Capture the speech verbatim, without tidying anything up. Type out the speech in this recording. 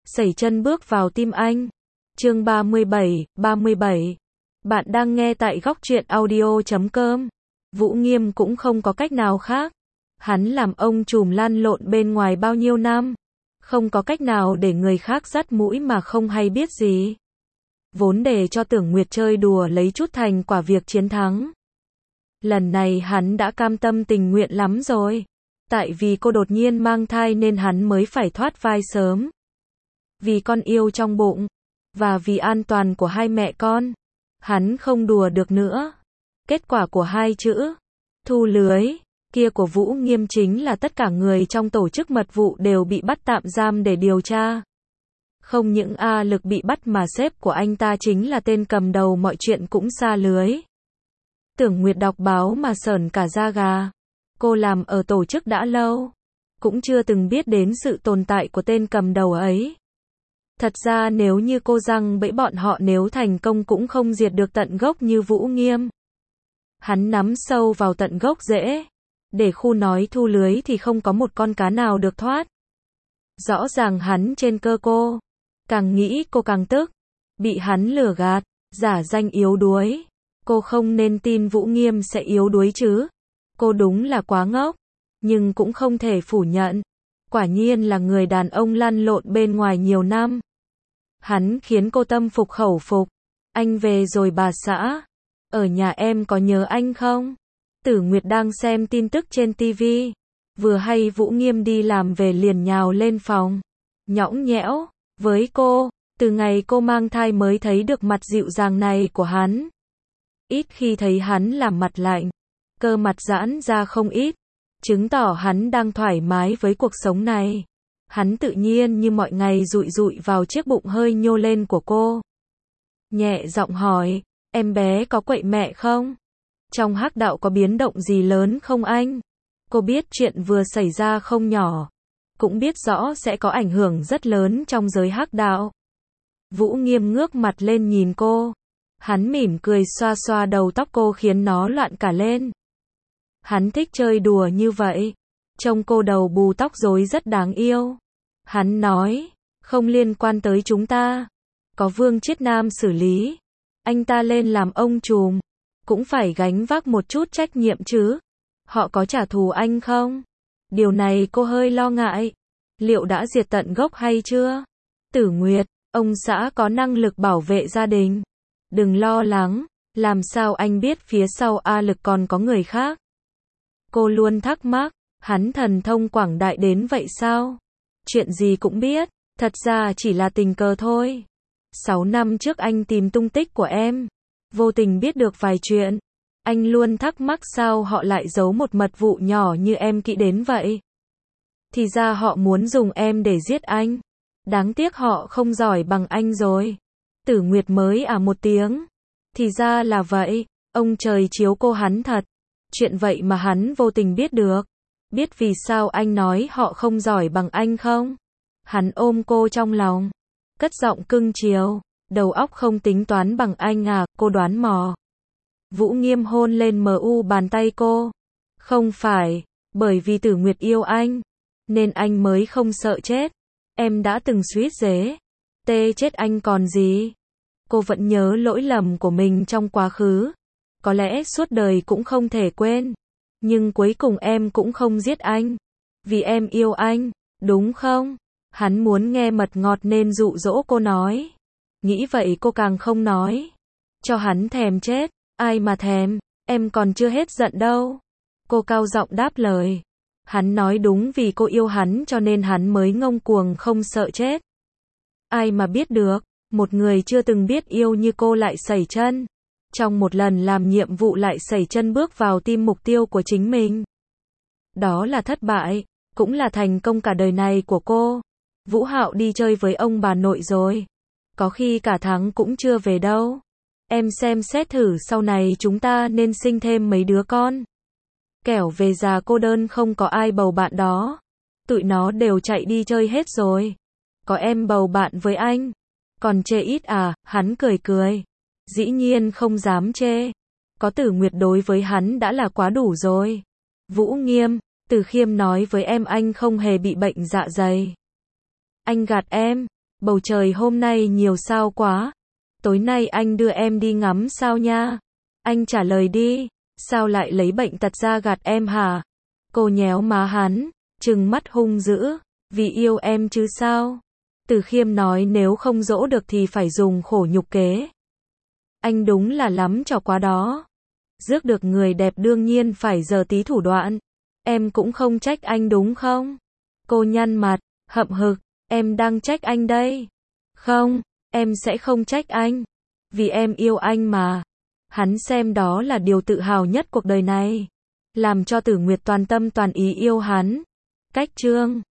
Sẩy chân bước vào tim anh. Chương ba mươi bảy, ba mươi bảy. Bạn đang nghe tại góc truyện audio chấm com. Vũ Nghiêm cũng không có cách nào khác. Hắn làm ông trùm lăn lộn bên ngoài bao nhiêu năm. Không có cách nào để người khác dắt mũi mà không hay biết gì. Vốn để cho Tưởng Nguyệt chơi đùa lấy chút thành quả việc chiến thắng. Lần này hắn đã cam tâm tình nguyện lắm rồi. Tại vì cô đột nhiên mang thai nên hắn mới phải thoát vai sớm. Vì con yêu trong bụng. Và vì an toàn của hai mẹ con. Hắn không đùa được nữa. Kết quả của hai chữ thu lưới kia của Vũ Nghiêm chính là tất cả người trong tổ chức mật vụ đều bị bắt tạm giam để điều tra. Không những A Lực bị bắt mà sếp của anh ta chính là tên cầm đầu mọi chuyện cũng sa lưới. Tưởng Nguyệt đọc báo mà sởn cả da gà. Cô làm ở tổ chức đã lâu. Cũng chưa từng biết đến sự tồn tại của tên cầm đầu ấy. Thật ra nếu như cô răng bẫy bọn họ nếu thành công cũng không diệt được tận gốc như Vũ Nghiêm. Hắn nắm sâu vào tận gốc rễ. Để khu nói thu lưới thì không có một con cá nào được thoát. Rõ ràng hắn trên cơ cô. Càng nghĩ cô càng tức. Bị hắn lừa gạt, giả danh yếu đuối. Cô không nên tin Vũ Nghiêm sẽ yếu đuối chứ. Cô đúng là quá ngốc. Nhưng cũng không thể phủ nhận. Quả nhiên là người đàn ông lăn lộn bên ngoài nhiều năm. Hắn khiến cô tâm phục khẩu phục. Anh về rồi bà xã. Ở nhà em có nhớ anh không? Tử Nguyệt đang xem tin tức trên ti vi. Vừa hay Vũ Nghiêm đi làm về liền nhào lên phòng. Nhõng nhẽo. Với cô, từ ngày cô mang thai mới thấy được mặt dịu dàng này của hắn. Ít khi thấy hắn làm mặt lạnh. Cơ mặt giãn ra không ít. Chứng tỏ hắn đang thoải mái với cuộc sống này. Hắn tự nhiên như mọi ngày dụi dụi vào chiếc bụng hơi nhô lên của cô. Nhẹ giọng hỏi, em bé có quậy mẹ không? Trong hắc đạo có biến động gì lớn không anh? Cô biết chuyện vừa xảy ra không nhỏ. Cũng biết rõ sẽ có ảnh hưởng rất lớn trong giới hắc đạo. Vũ Nghiêm ngước mặt lên nhìn cô. Hắn mỉm cười xoa xoa đầu tóc cô khiến nó loạn cả lên. Hắn thích chơi đùa như vậy. Trông cô đầu bù tóc rối rất đáng yêu. Hắn nói, không liên quan tới chúng ta. Có Vương Chiết Nam xử lý. Anh ta lên làm ông trùm. Cũng phải gánh vác một chút trách nhiệm chứ. Họ có trả thù anh không? Điều này cô hơi lo ngại. Liệu đã diệt tận gốc hay chưa? Tử Nguyệt, ông xã có năng lực bảo vệ gia đình. Đừng lo lắng. Làm sao anh biết phía sau A Lực còn có người khác? Cô luôn thắc mắc. Hắn thần thông quảng đại đến vậy sao? Chuyện gì cũng biết. Thật ra chỉ là tình cờ thôi. Sáu năm trước anh tìm tung tích của em. Vô tình biết được vài chuyện. Anh luôn thắc mắc sao họ lại giấu một mật vụ nhỏ như em kỹ đến vậy. Thì ra họ muốn dùng em để giết anh. Đáng tiếc họ không giỏi bằng anh rồi. Tử Nguyệt mới à một tiếng. Thì ra là vậy. Ông trời chiếu cô hắn thật. Chuyện vậy mà hắn vô tình biết được. Biết vì sao anh nói họ không giỏi bằng anh không? Hắn ôm cô trong lòng. Cất giọng cưng chiều. Đầu óc không tính toán bằng anh à, cô đoán mò. Vũ Nghiêm hôn lên mờ u bàn tay cô. Không phải, bởi vì Tử Nguyệt yêu anh. Nên anh mới không sợ chết. Em đã từng suýt dế. Tê chết anh còn gì. Cô vẫn nhớ lỗi lầm của mình trong quá khứ. Có lẽ suốt đời cũng không thể quên. Nhưng cuối cùng em cũng không giết anh. Vì em yêu anh, đúng không? Hắn muốn nghe mật ngọt nên dụ dỗ cô nói. Nghĩ vậy cô càng không nói. Cho hắn thèm chết. Ai mà thèm, em còn chưa hết giận đâu. Cô cao giọng đáp lời. Hắn nói đúng vì cô yêu hắn cho nên hắn mới ngông cuồng không sợ chết. Ai mà biết được, một người chưa từng biết yêu như cô lại sẩy chân. Trong một lần làm nhiệm vụ lại sẩy chân bước vào tim mục tiêu của chính mình. Đó là thất bại, cũng là thành công cả đời này của cô. Vũ Hạo đi chơi với ông bà nội rồi. Có khi cả tháng cũng chưa về đâu. Em xem xét thử sau này chúng ta nên sinh thêm mấy đứa con. Kẻo về già cô đơn không có ai bầu bạn đó. Tụi nó đều chạy đi chơi hết rồi. Có em bầu bạn với anh. Còn chê ít à, hắn cười cười. Dĩ nhiên không dám chê. Có Tử Nguyệt đối với hắn đã là quá đủ rồi. Vũ Nghiêm, Từ Khiêm nói với em anh không hề bị bệnh dạ dày. Anh gạt em. Bầu trời hôm nay nhiều sao quá. Tối nay anh đưa em đi ngắm sao nha. Anh trả lời đi. Sao lại lấy bệnh tật ra gạt em hả? Cô nhéo má hắn, trừng mắt hung dữ. Vì yêu em chứ sao? Từ Khiêm nói nếu không dỗ được thì phải dùng khổ nhục kế. Anh đúng là lắm trò quá đó. Rước được người đẹp đương nhiên phải giở tí thủ đoạn. Em cũng không trách anh đúng không? Cô nhăn mặt, hậm hực, em đang trách anh đây. Không, em sẽ không trách anh. Vì em yêu anh mà. Hắn xem đó là điều tự hào nhất cuộc đời này. Làm cho Tử Nguyệt toàn tâm toàn ý yêu hắn. Cách chương